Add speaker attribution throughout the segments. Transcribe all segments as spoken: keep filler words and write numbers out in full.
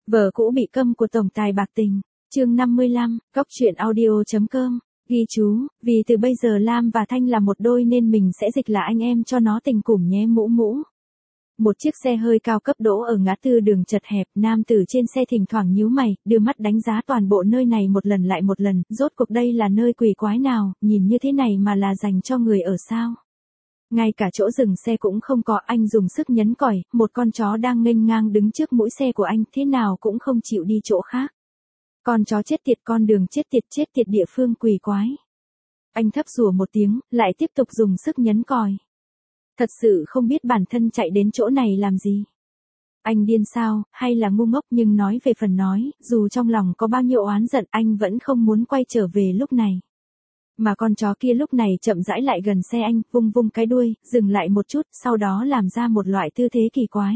Speaker 1: Vợ cũ bị câm của tổng tài bạc tình. Chương năm mươi lăm, Góc truyện audio.com. Ghi chú, vì từ bây giờ Lam và Thanh là một đôi nên mình sẽ dịch là anh em cho nó tình củm nhé mũ mũ. Một chiếc xe hơi cao cấp đỗ ở ngã tư đường chật hẹp, nam tử trên xe thỉnh thoảng nhíu mày, đưa mắt đánh giá toàn bộ nơi này một lần lại một lần, rốt cuộc đây là nơi quỷ quái nào, nhìn như thế này mà là dành cho người ở sao? Ngay cả chỗ dừng xe cũng không có, anh dùng sức nhấn còi, một con chó đang nghênh ngang đứng trước mũi xe của anh, thế nào cũng không chịu đi chỗ khác. Con chó chết tiệt, con đường chết tiệt, chết tiệt địa phương quỷ quái. Anh thấp rủa một tiếng, lại tiếp tục dùng sức nhấn còi. Thật sự không biết bản thân chạy đến chỗ này làm gì. Anh điên sao, hay là ngu ngốc, nhưng nói về phần nói, dù trong lòng có bao nhiêu oán giận anh vẫn không muốn quay trở về lúc này. Mà con chó kia lúc này chậm rãi lại gần xe anh, vung vung cái đuôi, dừng lại một chút, sau đó làm ra một loại tư thế kỳ quái.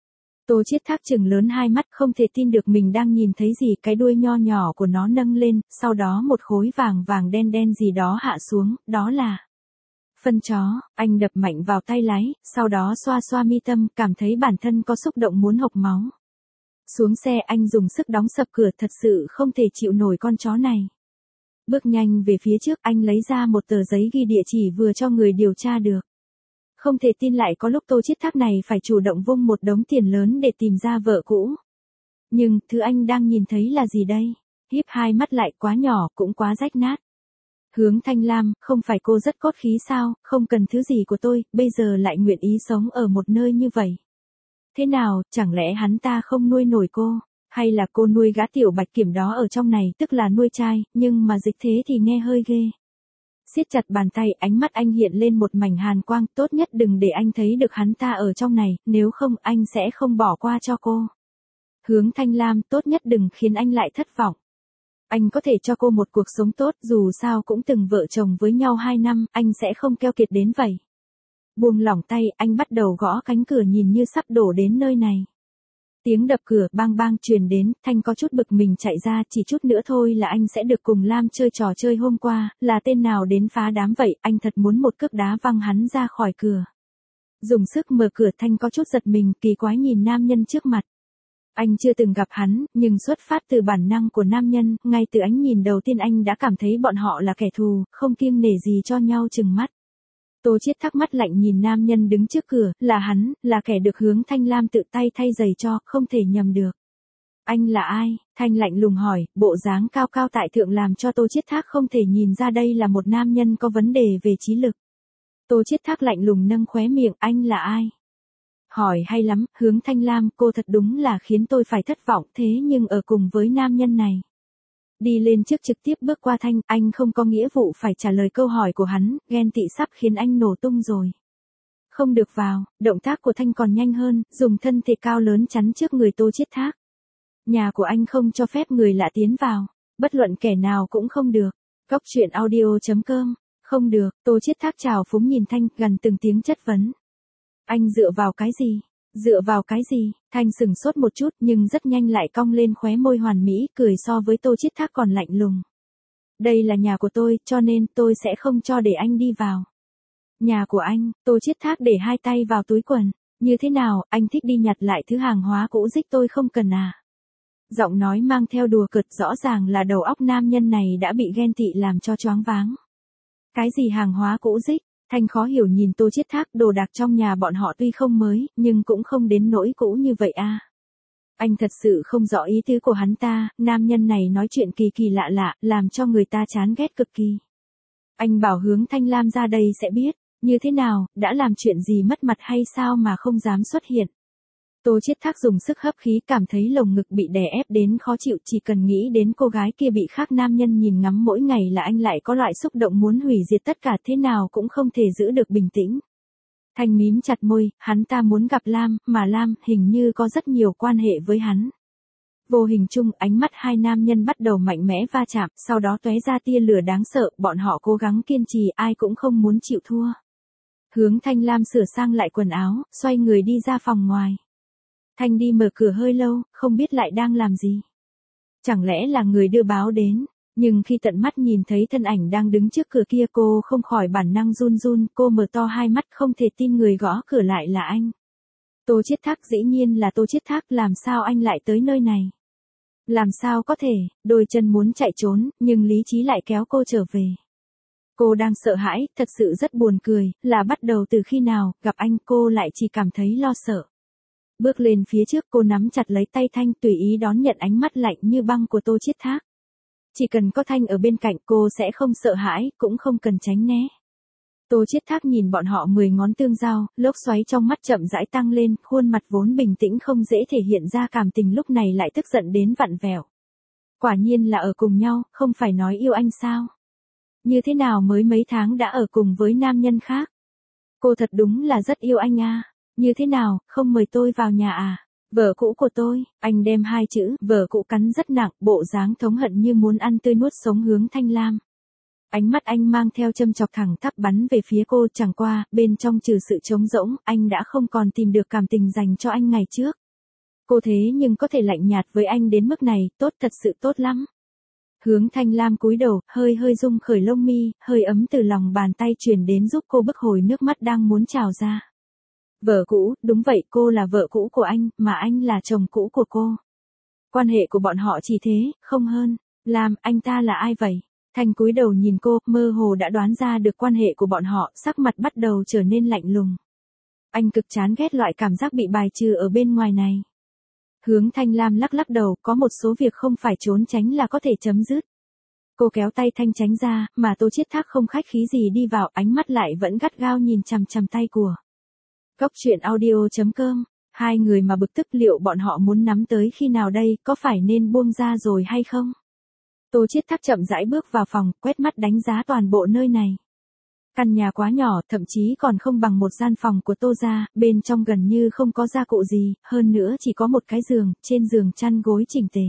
Speaker 1: Tô Chiết Thác trừng lớn hai mắt, không thể tin được mình đang nhìn thấy gì, cái đuôi nho nhỏ của nó nâng lên, sau đó một khối vàng vàng đen đen gì đó hạ xuống, đó là phân chó. Anh đập mạnh vào tay lái, sau đó xoa xoa mi tâm, cảm thấy bản thân có xúc động muốn hộc máu. Xuống xe anh dùng sức đóng sập cửa, thật sự không thể chịu nổi con chó này. Bước nhanh về phía trước, anh lấy ra một tờ giấy ghi địa chỉ vừa cho người điều tra được. Không thể tin lại có lúc Tô Chiết Thác này phải chủ động vung một đống tiền lớn để tìm ra vợ cũ. Nhưng, thứ anh đang nhìn thấy là gì đây? Híp hai mắt lại, quá nhỏ, cũng quá rách nát. Hướng Thanh Lam, không phải cô rất cốt khí sao, không cần thứ gì của tôi, bây giờ lại nguyện ý sống ở một nơi như vậy. Thế nào, chẳng lẽ hắn ta không nuôi nổi cô? Hay là cô nuôi gã tiểu bạch kiểm đó ở trong này, tức là nuôi trai, nhưng mà dịch thế thì nghe hơi ghê. Siết chặt bàn tay, ánh mắt anh hiện lên một mảnh hàn quang, tốt nhất đừng để anh thấy được hắn ta ở trong này, nếu không anh sẽ không bỏ qua cho cô. Hướng Thanh Lam, tốt nhất đừng khiến anh lại thất vọng. Anh có thể cho cô một cuộc sống tốt, dù sao cũng từng vợ chồng với nhau hai năm, anh sẽ không keo kiệt đến vậy. Buông lỏng tay, anh bắt đầu gõ cánh cửa nhìn như sắp đổ đến nơi này. Tiếng đập cửa bang bang truyền đến, Thanh có chút bực mình chạy ra, chỉ chút nữa thôi là anh sẽ được cùng Lam chơi trò chơi hôm qua, là tên nào đến phá đám vậy, anh thật muốn một cước đá văng hắn ra khỏi cửa. Dùng sức mở cửa, Thanh có chút giật mình, kỳ quái nhìn nam nhân trước mặt. Anh chưa từng gặp hắn, nhưng xuất phát từ bản năng của nam nhân, ngay từ ánh nhìn đầu tiên anh đã cảm thấy bọn họ là kẻ thù, không kiêng nể gì cho nhau chừng mắt. Tô Chiết Thác mắt lạnh nhìn nam nhân đứng trước cửa, là hắn, là kẻ được Hướng Thanh Lam tự tay thay giày cho, không thể nhầm được. Anh là ai? Thanh lạnh lùng hỏi, bộ dáng cao cao tại thượng làm cho Tô Chiết Thác không thể nhìn ra đây là một nam nhân có vấn đề về trí lực. Tô Chiết Thác lạnh lùng nâng khóe miệng, anh là ai? Hỏi hay lắm, Hướng Thanh Lam, cô thật đúng là khiến tôi phải thất vọng, thế nhưng ở cùng với nam nhân này. Đi lên trước trực tiếp bước qua Thanh, anh không có nghĩa vụ phải trả lời câu hỏi của hắn, ghen tị sắp khiến anh nổ tung rồi. Không được vào, động tác của Thanh còn nhanh hơn, dùng thân thể cao lớn chắn trước người Tô Chiết Thác. Nhà của anh không cho phép người lạ tiến vào, bất luận kẻ nào cũng không được. Góc truyện audio.com, không được, Tô Chiết Thác trào phúng nhìn Thanh, gần từng tiếng chất vấn. Anh dựa vào cái gì? Dựa vào cái gì? Thanh sừng sốt một chút nhưng rất nhanh lại cong lên khóe môi hoàn mỹ, cười so với Tô Chiết Thác còn lạnh lùng. Đây là nhà của tôi, cho nên tôi sẽ không cho để anh đi vào. Nhà của anh, Tô Chiết Thác để hai tay vào túi quần. Như thế nào, anh thích đi nhặt lại thứ hàng hóa cũ rích tôi không cần à? Giọng nói mang theo đùa cợt, rõ ràng là đầu óc nam nhân này đã bị ghen tị làm cho choáng váng. Cái gì hàng hóa cũ rích? Thanh khó hiểu nhìn Tô Chiết Thác, đồ đạc trong nhà bọn họ tuy không mới, nhưng cũng không đến nỗi cũ như vậy a. À. Anh thật sự không rõ ý tứ của hắn ta, nam nhân này nói chuyện kỳ kỳ lạ lạ, làm cho người ta chán ghét cực kỳ. Anh bảo Hướng Thanh Lam ra đây sẽ biết, như thế nào, đã làm chuyện gì mất mặt hay sao mà không dám xuất hiện. Tô Chiết Thác dùng sức hấp khí, cảm thấy lồng ngực bị đè ép đến khó chịu, chỉ cần nghĩ đến cô gái kia bị khác nam nhân nhìn ngắm mỗi ngày là anh lại có loại xúc động muốn hủy diệt tất cả, thế nào cũng không thể giữ được bình tĩnh. Thanh mím chặt môi, hắn ta muốn gặp Lam, mà Lam hình như có rất nhiều quan hệ với hắn. Vô hình chung, ánh mắt hai nam nhân bắt đầu mạnh mẽ va chạm, sau đó tóe ra tia lửa đáng sợ, bọn họ cố gắng kiên trì, ai cũng không muốn chịu thua. Hướng Thanh Lam sửa sang lại quần áo, xoay người đi ra phòng ngoài. Thanh đi mở cửa hơi lâu, không biết lại đang làm gì. Chẳng lẽ là người đưa báo đến, nhưng khi tận mắt nhìn thấy thân ảnh đang đứng trước cửa kia cô không khỏi bản năng run run, cô mở to hai mắt không thể tin người gõ cửa lại là anh. Tô Chiết Thác, dĩ nhiên là Tô Chiết Thác, làm sao anh lại tới nơi này? Làm sao có thể, đôi chân muốn chạy trốn, nhưng lý trí lại kéo cô trở về. Cô đang sợ hãi, thật sự rất buồn cười, là bắt đầu từ khi nào, gặp anh cô lại chỉ cảm thấy lo sợ. Bước lên phía trước cô nắm chặt lấy tay Thanh tùy ý đón nhận ánh mắt lạnh như băng của Tô Chiết Thác. Chỉ cần có Thanh ở bên cạnh cô sẽ không sợ hãi, cũng không cần tránh né. Tô Chiết Thác nhìn bọn họ mười ngón tương giao, lốc xoáy trong mắt chậm rãi tăng lên, khuôn mặt vốn bình tĩnh không dễ thể hiện ra cảm tình lúc này lại tức giận đến vặn vẹo. Quả nhiên là ở cùng nhau, không phải nói yêu anh sao? Như thế nào mới mấy tháng đã ở cùng với nam nhân khác? Cô thật đúng là rất yêu anh à. Như thế nào, không mời tôi vào nhà à? Vợ cũ của tôi, anh đem hai chữ, vợ cũ cắn rất nặng, bộ dáng thống hận như muốn ăn tươi nuốt sống hướng Thanh Lam. Ánh mắt anh mang theo châm chọc thẳng tắp bắn về phía cô, chẳng qua, bên trong trừ sự trống rỗng, anh đã không còn tìm được cảm tình dành cho anh ngày trước. Cô thế nhưng có thể lạnh nhạt với anh đến mức này, tốt thật sự tốt lắm. Hướng Thanh Lam cúi đầu, hơi hơi rung khởi lông mi, hơi ấm từ lòng bàn tay truyền đến giúp cô bức hồi nước mắt đang muốn trào ra. Vợ cũ, đúng vậy, cô là vợ cũ của anh, mà anh là chồng cũ của cô. Quan hệ của bọn họ chỉ thế, không hơn. Lam, anh ta là ai vậy? Thanh cúi đầu nhìn cô, mơ hồ đã đoán ra được quan hệ của bọn họ, sắc mặt bắt đầu trở nên lạnh lùng. Anh cực chán ghét loại cảm giác bị bài trừ ở bên ngoài này. Hướng Thanh Lam lắc lắc đầu, có một số việc không phải trốn tránh là có thể chấm dứt. Cô kéo tay Thanh tránh ra, mà Tô Chiết Thác không khách khí gì đi vào, ánh mắt lại vẫn gắt gao nhìn chằm chằm tay của. Góc truyện audio chấm com, hai người mà bực tức liệu bọn họ muốn nắm tới khi nào đây, có phải nên buông ra rồi hay không? Tô Chiết Thác chậm rãi bước vào phòng, quét mắt đánh giá toàn bộ nơi này. Căn nhà quá nhỏ, thậm chí còn không bằng một gian phòng của Tô gia, bên trong gần như không có gia cụ gì, hơn nữa chỉ có một cái giường, trên giường chăn gối chỉnh tề.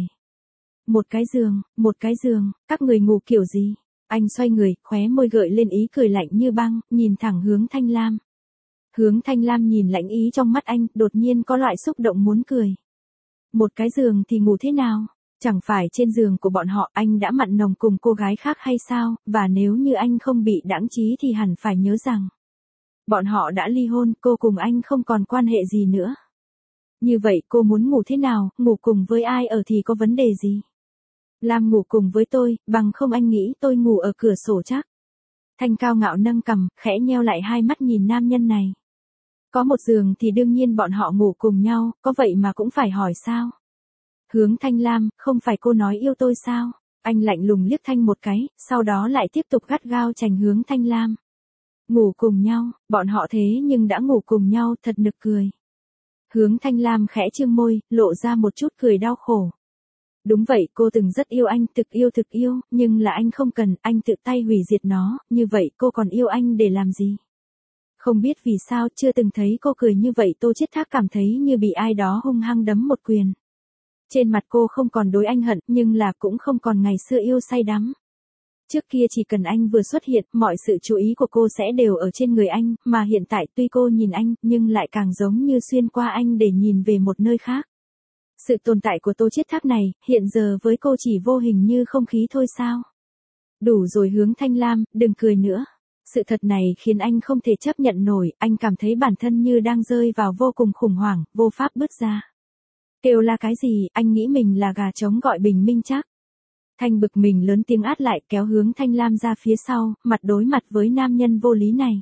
Speaker 1: Một cái giường, một cái giường, các người ngủ kiểu gì? Anh xoay người, khóe môi gợi lên ý cười lạnh như băng, nhìn thẳng hướng Thanh Lam. Hướng Thanh Lam nhìn lãnh ý trong mắt anh, đột nhiên có loại xúc động muốn cười. Một cái giường thì ngủ thế nào? Chẳng phải trên giường của bọn họ anh đã mặn nồng cùng cô gái khác hay sao, và nếu như anh không bị đãng trí thì hẳn phải nhớ rằng bọn họ đã ly hôn, cô cùng anh không còn quan hệ gì nữa. Như vậy cô muốn ngủ thế nào, ngủ cùng với ai ở thì có vấn đề gì? Lam ngủ cùng với tôi, bằng không anh nghĩ tôi ngủ ở cửa sổ chắc. Thanh cao ngạo nâng cằm, khẽ nheo lại hai mắt nhìn nam nhân này. Có một giường thì đương nhiên bọn họ ngủ cùng nhau, có vậy mà cũng phải hỏi sao? Hướng Thanh Lam, không phải cô nói yêu tôi sao? Anh lạnh lùng liếc Thanh một cái, sau đó lại tiếp tục gắt gao chành hướng Thanh Lam. Ngủ cùng nhau, bọn họ thế nhưng đã ngủ cùng nhau, thật nực cười. Hướng Thanh Lam khẽ trương môi, lộ ra một chút cười đau khổ. Đúng vậy, cô từng rất yêu anh, thực yêu thực yêu, nhưng là anh không cần, anh tự tay hủy diệt nó, như vậy cô còn yêu anh để làm gì? Không biết vì sao, chưa từng thấy cô cười như vậy, Tô Chiết Thác cảm thấy như bị ai đó hung hăng đấm một quyền. Trên mặt cô không còn đối anh hận, nhưng là cũng không còn ngày xưa yêu say đắm. Trước kia chỉ cần anh vừa xuất hiện, mọi sự chú ý của cô sẽ đều ở trên người anh, mà hiện tại tuy cô nhìn anh, nhưng lại càng giống như xuyên qua anh để nhìn về một nơi khác. Sự tồn tại của Tô Chiết Thác này, hiện giờ với cô chỉ vô hình như không khí thôi sao? Đủ rồi Hướng Thanh Lam, đừng cười nữa. Sự thật này khiến anh không thể chấp nhận nổi, anh cảm thấy bản thân như đang rơi vào vô cùng khủng hoảng, vô pháp bứt ra. Kêu là cái gì, anh nghĩ mình là gà trống gọi bình minh chắc. Thanh bực mình lớn tiếng át lại, kéo Hướng Thanh Lam ra phía sau, mặt đối mặt với nam nhân vô lý này.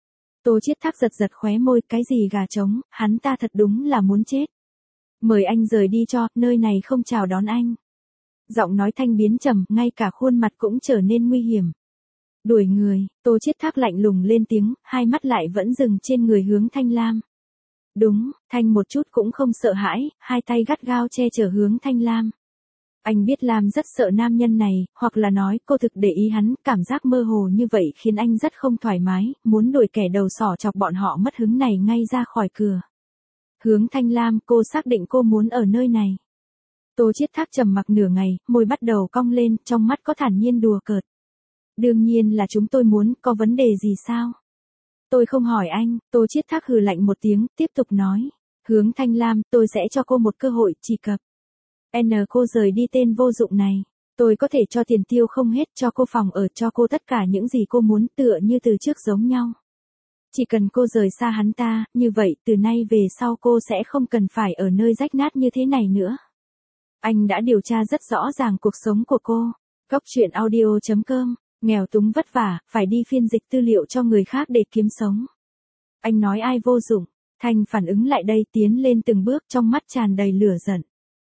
Speaker 1: Tô Chiết Thác giật giật khóe môi, cái gì gà trống, hắn ta thật đúng là muốn chết. Mời anh rời đi cho, nơi này không chào đón anh. Giọng nói Thanh biến trầm, ngay cả khuôn mặt cũng trở nên nguy hiểm. Đuổi người, Tô Chiết Thác lạnh lùng lên tiếng, hai mắt lại vẫn dừng trên người Hướng Thanh Lam. Đúng, Thanh một chút cũng không sợ hãi, hai tay gắt gao che chở Hướng Thanh Lam. Anh biết Lam rất sợ nam nhân này, hoặc là nói cô thực để ý hắn, cảm giác mơ hồ như vậy khiến anh rất không thoải mái, muốn đuổi kẻ đầu sỏ chọc bọn họ mất hứng này ngay ra khỏi cửa. Hướng Thanh Lam, cô xác định cô muốn ở nơi này. Tô Chiết Thác trầm mặc nửa ngày, môi bắt đầu cong lên, trong mắt có thản nhiên đùa cợt. Đương nhiên là chúng tôi muốn, có vấn đề gì sao? Tôi không hỏi anh, Tô Chiết Thác hừ lạnh một tiếng, tiếp tục nói. Hướng Thanh Lam, tôi sẽ cho cô một cơ hội, chỉ cập. N cô rời đi tên vô dụng này. Tôi có thể cho tiền tiêu không hết, cho cô phòng ở, cho cô tất cả những gì cô muốn, tựa như từ trước giống nhau. Chỉ cần cô rời xa hắn ta, như vậy từ nay về sau cô sẽ không cần phải ở nơi rách nát như thế này nữa. Anh đã điều tra rất rõ ràng cuộc sống của cô. Cốc truyện audio chấm com, nghèo túng vất vả, phải đi phiên dịch tư liệu cho người khác để kiếm sống. Anh nói ai vô dụng. Thanh phản ứng lại đây, tiến lên từng bước, trong mắt tràn đầy lửa giận.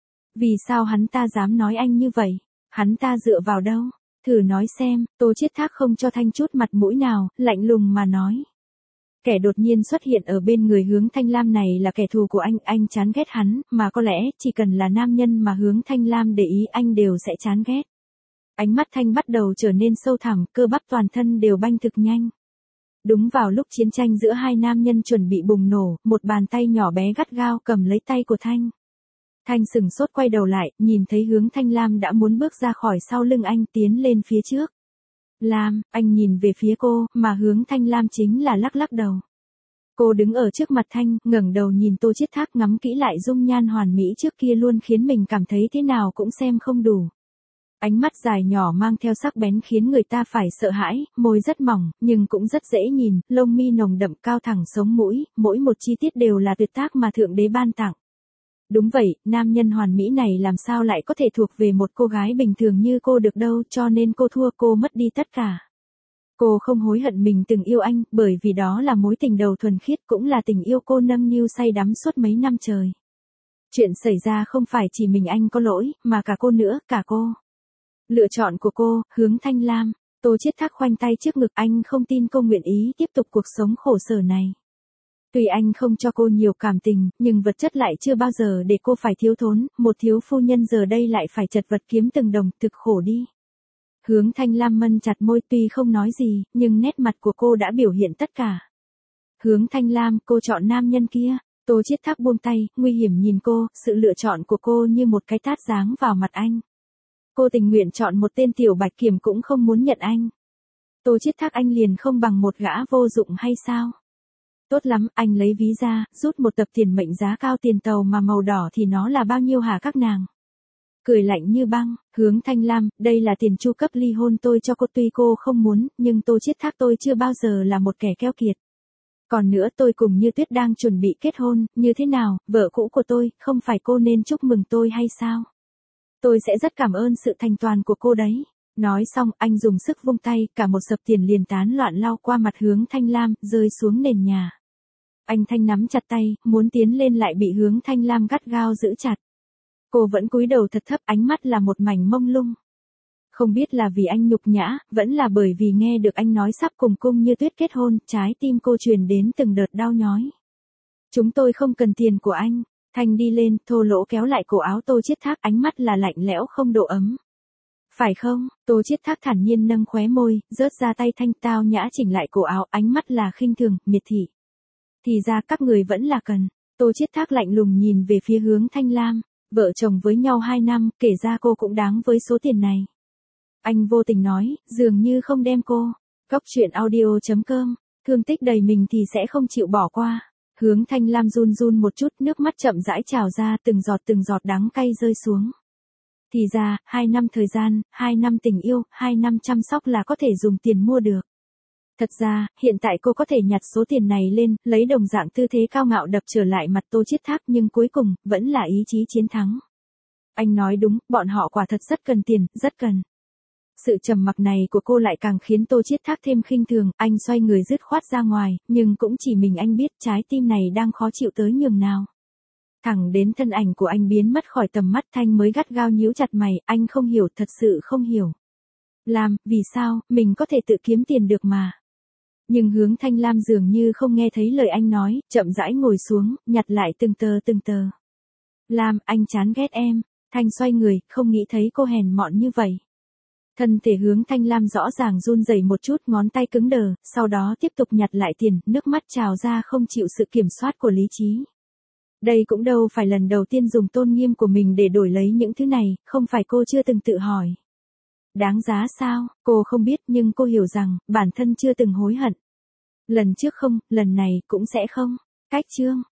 Speaker 1: Vì sao hắn ta dám nói anh như vậy? Hắn ta dựa vào đâu? Thử nói xem. Tô Chiết Thác không cho Thanh chút mặt mũi nào, lạnh lùng mà nói. Kẻ đột nhiên xuất hiện ở bên người Hướng Thanh Lam này là kẻ thù của anh, anh chán ghét hắn, mà có lẽ chỉ cần là nam nhân mà Hướng Thanh Lam để ý anh đều sẽ chán ghét. Ánh mắt Thanh bắt đầu trở nên sâu thẳm, cơ bắp toàn thân đều banh thực nhanh. Đúng vào lúc chiến tranh giữa hai nam nhân chuẩn bị bùng nổ, một bàn tay nhỏ bé gắt gao cầm lấy tay của Thanh. Thanh sừng sốt quay đầu lại, nhìn thấy Hướng Thanh Lam đã muốn bước ra khỏi sau lưng anh, tiến lên phía trước. Lam, anh nhìn về phía cô, mà Hướng Thanh Lam chính là lắc lắc đầu. Cô đứng ở trước mặt Thanh, ngẩng đầu nhìn Tô Chiết Thác, ngắm kỹ lại dung nhan hoàn mỹ trước kia luôn khiến mình cảm thấy thế nào cũng xem không đủ. Ánh mắt dài nhỏ mang theo sắc bén khiến người ta phải sợ hãi, môi rất mỏng, nhưng cũng rất dễ nhìn, lông mi nồng đậm cao thẳng sống mũi, mỗi một chi tiết đều là tuyệt tác mà Thượng Đế ban tặng. Đúng vậy, nam nhân hoàn mỹ này làm sao lại có thể thuộc về một cô gái bình thường như cô được đâu, cho nên cô thua, cô mất đi tất cả. Cô không hối hận mình từng yêu anh, bởi vì đó là mối tình đầu thuần khiết, cũng là tình yêu cô nâng niu say đắm suốt mấy năm trời. Chuyện xảy ra không phải chỉ mình anh có lỗi, mà cả cô nữa, cả cô. Lựa chọn của cô, Hướng Thanh Lam. Tô Chiết Thác khoanh tay trước ngực, anh không tin cô nguyện ý tiếp tục cuộc sống khổ sở này. Tuy anh không cho cô nhiều cảm tình, nhưng vật chất lại chưa bao giờ để cô phải thiếu thốn, một thiếu phu nhân giờ đây lại phải chật vật kiếm từng đồng, thực khổ đi. Hướng Thanh Lam mân chặt môi, tuy không nói gì, nhưng nét mặt của cô đã biểu hiện tất cả. Hướng Thanh Lam, cô chọn nam nhân kia. Tô Chiết Thác buông tay, nguy hiểm nhìn cô, sự lựa chọn của cô như một cái tát giáng vào mặt anh. Cô tình nguyện chọn một tên tiểu bạch kiểm cũng không muốn nhận anh. Tô Chiết Thác, anh liền không bằng một gã vô dụng hay sao? Tốt lắm, anh lấy ví ra, rút một tập tiền mệnh giá cao, tiền tàu mà màu đỏ thì nó là bao nhiêu hả các nàng? Cười lạnh như băng, Hướng Thanh Lam, đây là tiền chu cấp ly hôn tôi cho cô, tuy cô không muốn, nhưng Tô Chiết Thác, tôi chưa bao giờ là một kẻ keo kiệt. Còn nữa, tôi cùng Như Tuyết đang chuẩn bị kết hôn, như thế nào, vợ cũ của tôi, không phải cô nên chúc mừng tôi hay sao? Tôi sẽ rất cảm ơn sự thành toàn của cô đấy. Nói xong, anh dùng sức vung tay, cả một sập tiền liền tán loạn lao qua mặt Hướng Thanh Lam, rơi xuống nền nhà. Anh Thanh nắm chặt tay, muốn tiến lên lại bị Hướng Thanh Lam gắt gao giữ chặt. Cô vẫn cúi đầu thật thấp, ánh mắt là một mảnh mông lung. Không biết là vì anh nhục nhã, vẫn là bởi vì nghe được anh nói sắp cùng Cung Như Tuyết kết hôn, trái tim cô truyền đến từng đợt đau nhói. Chúng tôi không cần tiền của anh. Thanh đi lên, thô lỗ kéo lại cổ áo Tô Chiết Thác, ánh mắt là lạnh lẽo không độ ấm. Phải không? Tô Chiết Thác thản nhiên nâng khóe môi, rớt ra tay Thanh, tao nhã chỉnh lại cổ áo, ánh mắt là khinh thường, miệt thị. Thì ra các người vẫn là cần. Tô Chiết Thác lạnh lùng nhìn về phía Hướng Thanh Lam. Vợ chồng với nhau hai năm, kể ra cô cũng đáng với số tiền này. Anh vô tình nói, dường như không đem cô. Cốc truyện audio chấm com, thương tích đầy mình thì sẽ không chịu bỏ qua. Hướng Thanh Lam run run một chút, nước mắt chậm rãi trào ra, từng giọt từng giọt đắng cay rơi xuống. Thì ra, hai năm thời gian, hai năm tình yêu, hai năm chăm sóc là có thể dùng tiền mua được. Thật ra, hiện tại cô có thể nhặt số tiền này lên, lấy đồng dạng tư thế cao ngạo đập trở lại mặt Tô Chiết Thác, nhưng cuối cùng, vẫn là ý chí chiến thắng. Anh nói đúng, bọn họ quả thật rất cần tiền, rất cần. Sự trầm mặc này của cô lại càng khiến Tô Chiết Thác thêm khinh thường, anh xoay người dứt khoát ra ngoài, nhưng cũng chỉ mình anh biết trái tim này đang khó chịu tới nhường nào. Thẳng đến thân ảnh của anh biến mất khỏi tầm mắt, Thanh mới gắt gao nhíu chặt mày, anh không hiểu, thật sự không hiểu. Lam, vì sao, mình có thể tự kiếm tiền được mà. Nhưng Hướng Thanh Lam dường như không nghe thấy lời anh nói, chậm rãi ngồi xuống, nhặt lại từng tờ từng tờ. Lam, anh chán ghét em. Thanh xoay người, không nghĩ thấy cô hèn mọn như vậy. Thân thể Hướng Thanh Lam rõ ràng run rẩy một chút, ngón tay cứng đờ, sau đó tiếp tục nhặt lại tiền, nước mắt trào ra không chịu sự kiểm soát của lý trí. Đây cũng đâu phải lần đầu tiên dùng tôn nghiêm của mình để đổi lấy những thứ này, không phải cô chưa từng tự hỏi. Đáng giá sao, cô không biết, nhưng cô hiểu rằng, bản thân chưa từng hối hận. Lần trước không, lần này cũng sẽ không. Cách chương.